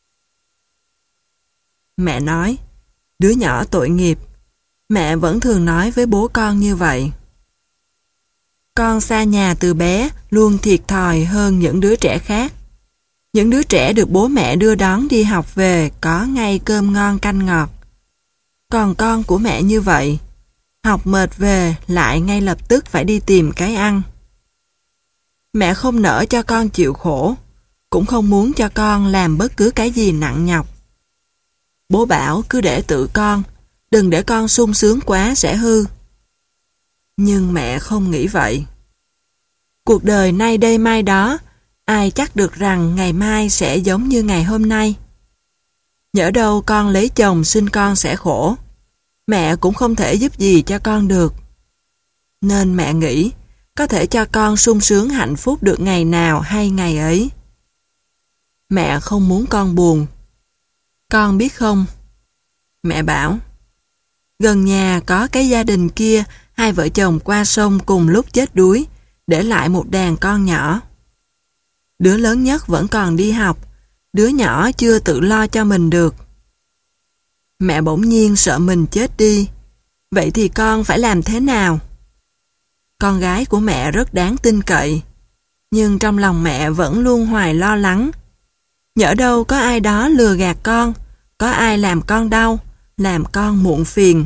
Mẹ nói, đứa nhỏ tội nghiệp. Mẹ vẫn thường nói với bố con như vậy. Con xa nhà từ bé luôn thiệt thòi hơn những đứa trẻ khác. Những đứa trẻ được bố mẹ đưa đón đi học về có ngay cơm ngon canh ngọt. Còn con của mẹ như vậy, học mệt về lại ngay lập tức phải đi tìm cái ăn. Mẹ không nỡ cho con chịu khổ, cũng không muốn cho con làm bất cứ cái gì nặng nhọc. Bố bảo cứ để tự con, đừng để con sung sướng quá sẽ hư. Nhưng mẹ không nghĩ vậy. Cuộc đời nay đây mai đó, ai chắc được rằng ngày mai sẽ giống như ngày hôm nay. Nhỡ đâu con lấy chồng sinh con sẽ khổ, mẹ cũng không thể giúp gì cho con được. Nên mẹ nghĩ, có thể cho con sung sướng hạnh phúc được ngày nào hay ngày ấy. Mẹ không muốn con buồn. Con biết không? Mẹ bảo, gần nhà có cái gia đình kia, hai vợ chồng qua sông cùng lúc chết đuối, để lại một đàn con nhỏ. Đứa lớn nhất vẫn còn đi học, đứa nhỏ chưa tự lo cho mình được. Mẹ bỗng nhiên sợ mình chết đi. Vậy thì con phải làm thế nào? Con gái của mẹ rất đáng tin cậy, nhưng trong lòng mẹ vẫn luôn hoài lo lắng. Nhỡ đâu có ai đó lừa gạt con, có ai làm con đau, làm con muộn phiền.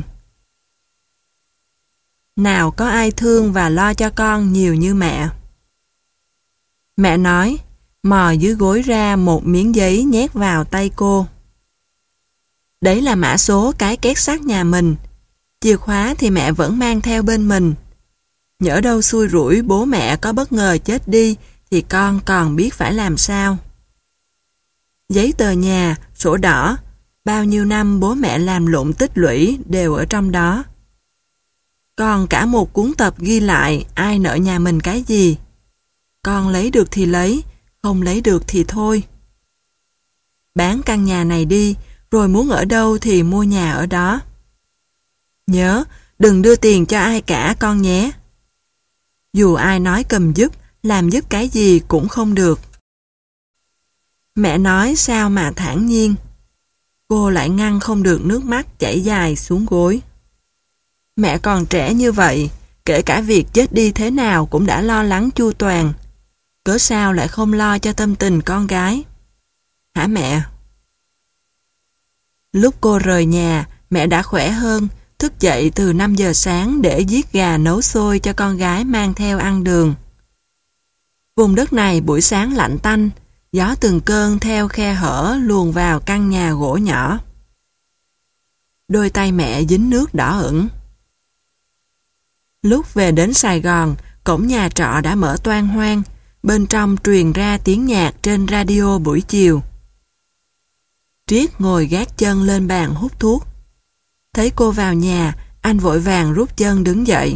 Nào có ai thương và lo cho con nhiều như mẹ. Mẹ nói, mò dưới gối ra một miếng giấy nhét vào tay cô. Đấy là mã số cái két sắt nhà mình. Chìa khóa thì mẹ vẫn mang theo bên mình. Nhỡ đâu xui rủi bố mẹ có bất ngờ chết đi thì con còn biết phải làm sao. Giấy tờ nhà, sổ đỏ, bao nhiêu năm bố mẹ làm lụng tích lũy đều ở trong đó. Còn cả một cuốn tập ghi lại ai nợ nhà mình cái gì. Con lấy được thì lấy, không lấy được thì thôi. Bán căn nhà này đi, rồi muốn ở đâu thì mua nhà ở đó. Nhớ, đừng đưa tiền cho ai cả con nhé. Dù ai nói cầm giúp, làm giúp cái gì cũng không được. Mẹ nói sao mà thản nhiên. Cô lại ngăn không được nước mắt chảy dài xuống gối. Mẹ còn trẻ như vậy, kể cả việc chết đi thế nào cũng đã lo lắng chu toàn. Cớ sao lại không lo cho tâm tình con gái? Hả mẹ? Lúc cô rời nhà, mẹ đã khỏe hơn, thức dậy từ năm giờ sáng để giết gà nấu xôi cho con gái mang theo ăn đường. Vùng đất này buổi sáng lạnh tanh, gió từng cơn theo khe hở luồn vào căn nhà gỗ nhỏ. Đôi tay mẹ dính nước đỏ ửng. Lúc về đến Sài Gòn, cổng nhà trọ đã mở toang hoang, bên trong truyền ra tiếng nhạc trên radio buổi chiều. Triết ngồi gác chân lên bàn hút thuốc. Thấy cô vào nhà, anh vội vàng rút chân đứng dậy.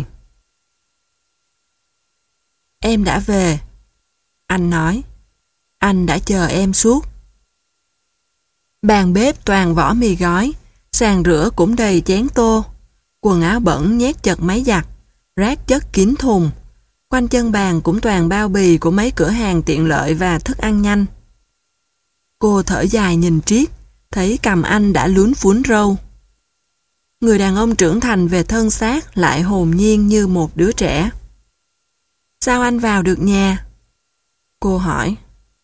Em đã về. Anh nói. Anh đã chờ em suốt. Bàn bếp toàn vỏ mì gói, sàn rửa cũng đầy chén tô, quần áo bẩn nhét chật máy giặt, rác chất kín thùng. Quanh chân bàn cũng toàn bao bì của mấy cửa hàng tiện lợi và thức ăn nhanh. Cô thở dài nhìn Triết, thấy cằm anh đã lún phún râu. Người đàn ông trưởng thành về thân xác lại hồn nhiên như một đứa trẻ. Sao anh vào được nhà? Cô hỏi.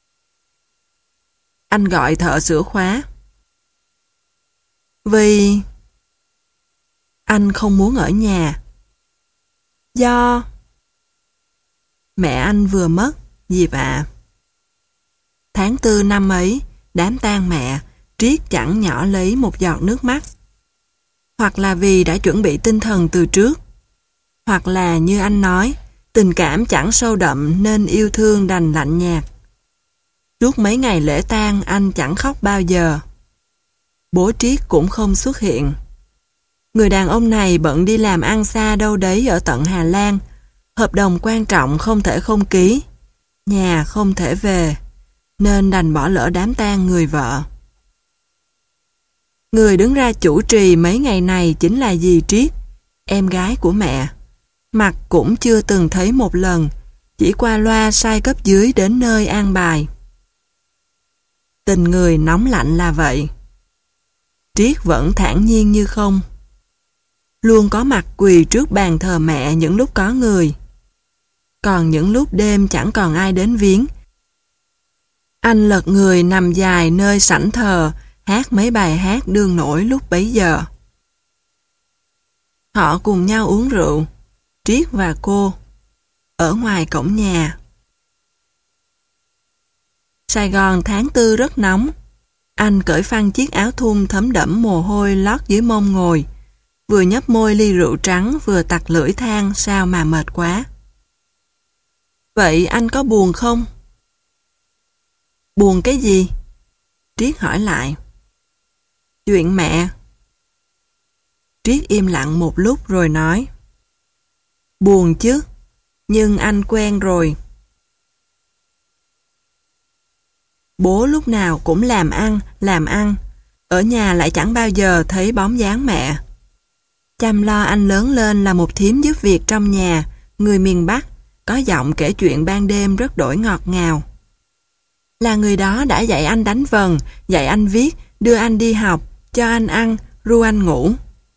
Anh gọi thợ sửa khóa. Vì... Anh không muốn ở nhà. Do... Mẹ anh vừa mất, Diệp ạ. Tháng tư năm ấy, đám tang mẹ, Triết chẳng nhỏ lấy một giọt nước mắt. Hoặc là vì đã chuẩn bị tinh thần từ trước, hoặc là như anh nói, tình cảm chẳng sâu đậm nên yêu thương đành lạnh nhạt. Suốt mấy ngày lễ tang anh chẳng khóc bao giờ. Bố Triết cũng không xuất hiện. Người đàn ông này bận đi làm ăn xa đâu đấy ở tận Hà Lan, hợp đồng quan trọng không thể không ký, nhà không thể về, nên đành bỏ lỡ đám tang người vợ. Người đứng ra chủ trì mấy ngày này chính là dì Triết, em gái của mẹ. Mặt cũng chưa từng thấy một lần, chỉ qua loa sai cấp dưới đến nơi an bài. Tình người nóng lạnh là vậy. Triết vẫn thản nhiên như không. Luôn có mặt quỳ trước bàn thờ mẹ những lúc có người. Còn những lúc đêm chẳng còn ai đến viếng, anh lật người nằm dài nơi sảnh thờ, hát mấy bài hát đương nổi lúc bấy giờ. Họ cùng nhau uống rượu, Triết và cô, ở ngoài cổng nhà. Sài Gòn tháng tư rất nóng. Anh cởi phăng chiếc áo thun thấm đẫm mồ hôi lót dưới mông ngồi, vừa nhấp môi ly rượu trắng vừa tặc lưỡi than sao mà mệt quá. Vậy anh có buồn không? Buồn cái gì? Triết hỏi lại. Chuyện mẹ. Triết im lặng một lúc rồi nói. Buồn chứ, nhưng anh quen rồi. Bố lúc nào cũng làm ăn, làm ăn, ở nhà lại chẳng bao giờ thấy bóng dáng mẹ. Chăm lo anh lớn lên là một thím giúp việc trong nhà, người miền Bắc, có giọng kể chuyện ban đêm rất đổi ngọt ngào. Là người đó đã dạy anh đánh vần, dạy anh viết, đưa anh đi học, cho anh ăn, ru anh ngủ.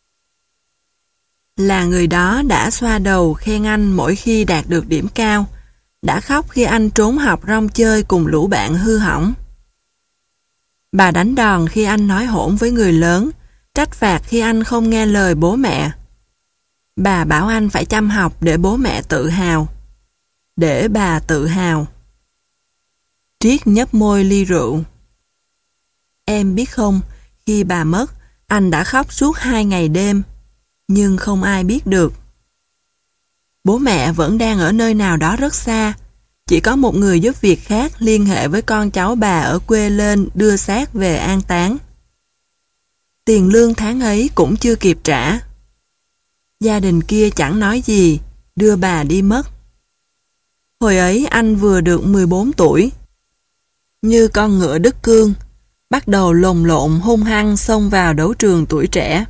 Là người đó đã xoa đầu khen anh mỗi khi đạt được điểm cao, đã khóc khi anh trốn học rong chơi cùng lũ bạn hư hỏng. Bà đánh đòn khi anh nói hỗn với người lớn, trách phạt khi anh không nghe lời bố mẹ. Bà bảo anh phải chăm học để bố mẹ tự hào. Để bà tự hào. Triết nhấp môi ly rượu. Em biết không, khi bà mất, anh đã khóc suốt hai ngày đêm, nhưng không ai biết được. Bố mẹ vẫn đang ở nơi nào đó rất xa, chỉ có một người giúp việc khác liên hệ với con cháu bà ở quê lên đưa xác về an táng. Tiền lương tháng ấy cũng chưa kịp trả. Gia đình kia chẳng nói gì, đưa bà đi mất. Hồi ấy anh vừa được mười bốn tuổi. Như con ngựa đứt cương, bắt đầu lồng lộn hung hăng xông vào đấu trường tuổi trẻ.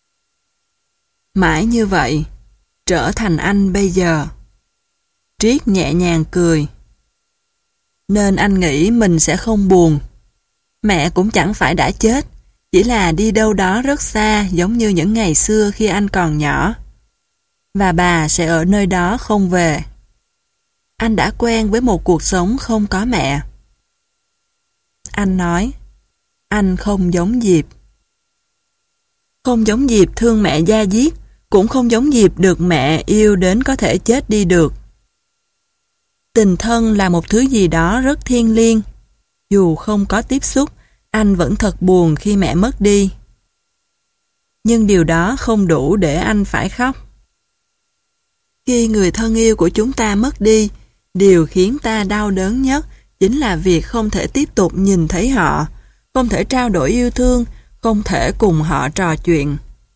Mãi như vậy, trở thành anh bây giờ. Triết nhẹ nhàng cười. Nên anh nghĩ mình sẽ không buồn. Mẹ cũng chẳng phải đã chết, chỉ là đi đâu đó rất xa giống như những ngày xưa khi anh còn nhỏ. Và bà sẽ ở nơi đó không về. Anh đã quen với một cuộc sống không có mẹ. Anh nói, anh không giống Diệp. Không giống Diệp thương mẹ da diết, cũng không giống Diệp được mẹ yêu đến có thể chết đi được. Tình thân là một thứ gì đó rất thiêng liêng. Dù không có tiếp xúc, anh vẫn thật buồn khi mẹ mất đi. Nhưng điều đó không đủ để anh phải khóc. Khi người thân yêu của chúng ta mất đi, điều khiến ta đau đớn nhất chính là việc không thể tiếp tục nhìn thấy họ, không thể trao đổi yêu thương, không thể cùng họ trò chuyện.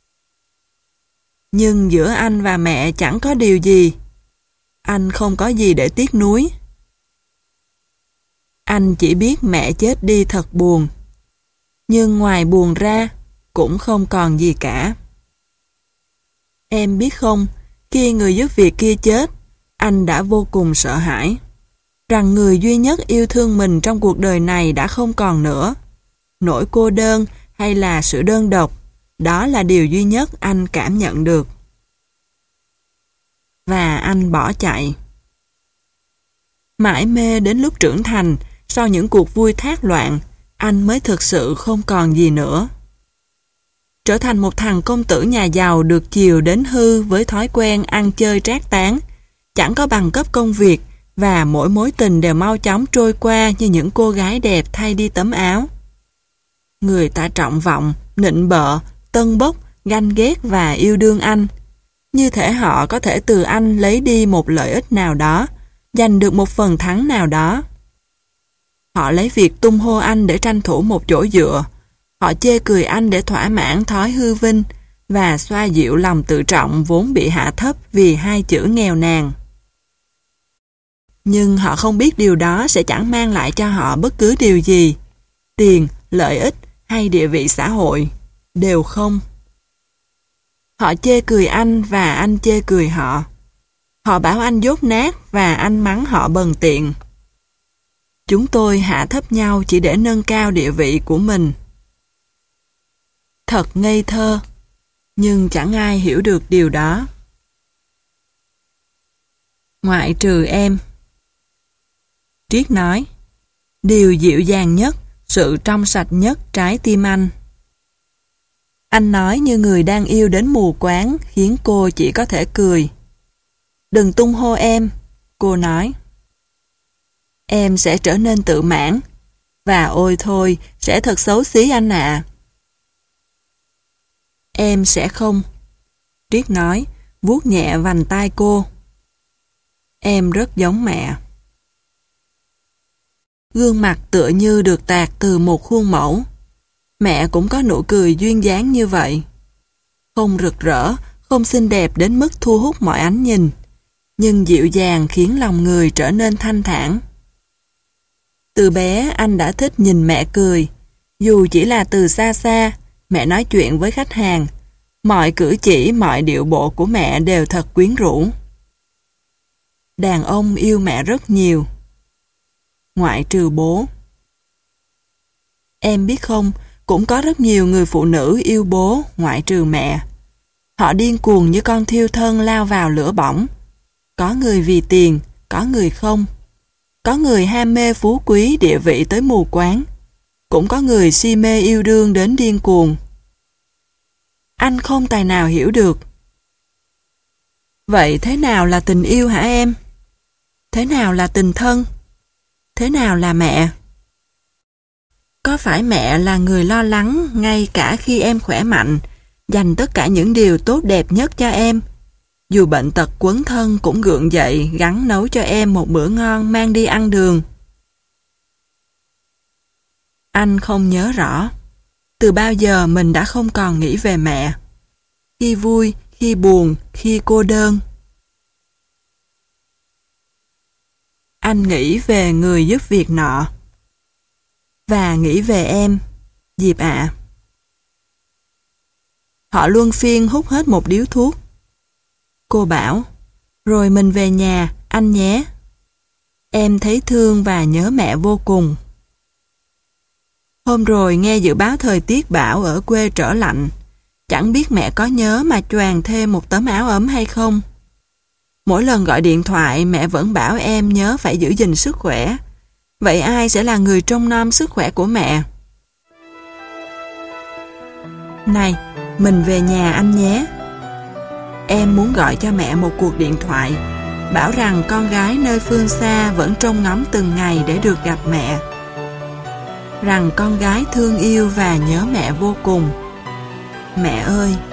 Nhưng giữa anh và mẹ chẳng có điều gì. Anh không có gì để tiếc nuối. Anh chỉ biết mẹ chết đi thật buồn. Nhưng ngoài buồn ra, cũng không còn gì cả. Em biết không, khi người giúp việc kia chết, anh đã vô cùng sợ hãi. Rằng người duy nhất yêu thương mình trong cuộc đời này đã không còn nữa. Nỗi cô đơn hay là sự đơn độc, đó là điều duy nhất anh cảm nhận được. Và anh bỏ chạy. Mãi mê đến lúc trưởng thành, sau những cuộc vui thác loạn, anh mới thực sự không còn gì nữa. Trở thành một thằng công tử nhà giàu được chiều đến hư với thói quen ăn chơi trác tán, chẳng có bằng cấp công việc và mỗi mối tình đều mau chóng trôi qua như những cô gái đẹp thay đi tấm áo. Người ta trọng vọng, nịnh bợ, tân bốc, ganh ghét và yêu đương anh. Như thể họ có thể từ anh lấy đi một lợi ích nào đó, giành được một phần thắng nào đó. Họ lấy việc tung hô anh để tranh thủ một chỗ dựa. Họ chê cười anh để thỏa mãn thói hư vinh và xoa dịu lòng tự trọng vốn bị hạ thấp vì hai chữ nghèo nàn. Nhưng họ không biết điều đó sẽ chẳng mang lại cho họ bất cứ điều gì. Tiền, lợi ích hay địa vị xã hội đều không. Họ chê cười anh và anh chê cười họ. Họ bảo anh dốt nát và anh mắng họ bần tiện. Chúng tôi hạ thấp nhau chỉ để nâng cao địa vị của mình. Thật ngây thơ, nhưng chẳng ai hiểu được điều đó. Ngoại trừ em. Triết nói, điều dịu dàng nhất, sự trong sạch nhất trái tim anh. Anh nói như người đang yêu đến mù quáng, khiến cô chỉ có thể cười. Đừng tung hô em, cô nói. Em sẽ trở nên tự mãn, và ôi thôi, sẽ thật xấu xí anh ạ. Em sẽ không, Triết nói, vuốt nhẹ vành tai cô. Em rất giống mẹ. Gương mặt tựa như được tạc từ một khuôn mẫu. Mẹ cũng có nụ cười duyên dáng như vậy. Không rực rỡ, không xinh đẹp đến mức thu hút mọi ánh nhìn, nhưng dịu dàng khiến lòng người trở nên thanh thản. Từ bé anh đã thích nhìn mẹ cười. Dù chỉ là từ xa xa, mẹ nói chuyện với khách hàng. Mọi cử chỉ, mọi điệu bộ của mẹ đều thật quyến rũ. Đàn ông yêu mẹ rất nhiều. Ngoại trừ bố. Em biết không, cũng có rất nhiều người phụ nữ yêu bố ngoại trừ mẹ. Họ điên cuồng như con thiêu thân lao vào lửa bỏng. Có người vì tiền, có người không. Có người ham mê phú quý địa vị tới mù quáng. Cũng có người si mê yêu đương đến điên cuồng. Anh không tài nào hiểu được. Vậy thế nào là tình yêu hả em? Thế nào là tình thân? Thế Thế nào là mẹ? Có phải mẹ là người lo lắng ngay cả khi em khỏe mạnh, dành tất cả những điều tốt đẹp nhất cho em? Dù bệnh tật quấn thân cũng gượng dậy gắng nấu cho em một bữa ngon mang đi ăn đường. Anh không nhớ rõ. Từ bao giờ mình đã không còn nghĩ về mẹ. Khi vui, khi buồn, khi cô đơn. Anh nghĩ về người giúp việc nọ. Và nghĩ về em, Diệp ạ. Họ luân phiên hút hết một điếu thuốc. Cô bảo, rồi mình về nhà, anh nhé. Em thấy thương và nhớ mẹ vô cùng. Hôm rồi nghe dự báo thời tiết bão ở quê trở lạnh. Chẳng biết mẹ có nhớ mà choàng thêm một tấm áo ấm hay không. Mỗi lần gọi điện thoại mẹ vẫn bảo em nhớ phải giữ gìn sức khỏe. Vậy ai sẽ là người trông nom sức khỏe của mẹ? Này, mình về nhà anh nhé. Em muốn gọi cho mẹ một cuộc điện thoại, bảo rằng con gái nơi phương xa vẫn trông ngóng từng ngày để được gặp mẹ. Rằng con gái thương yêu và nhớ mẹ vô cùng. Mẹ ơi!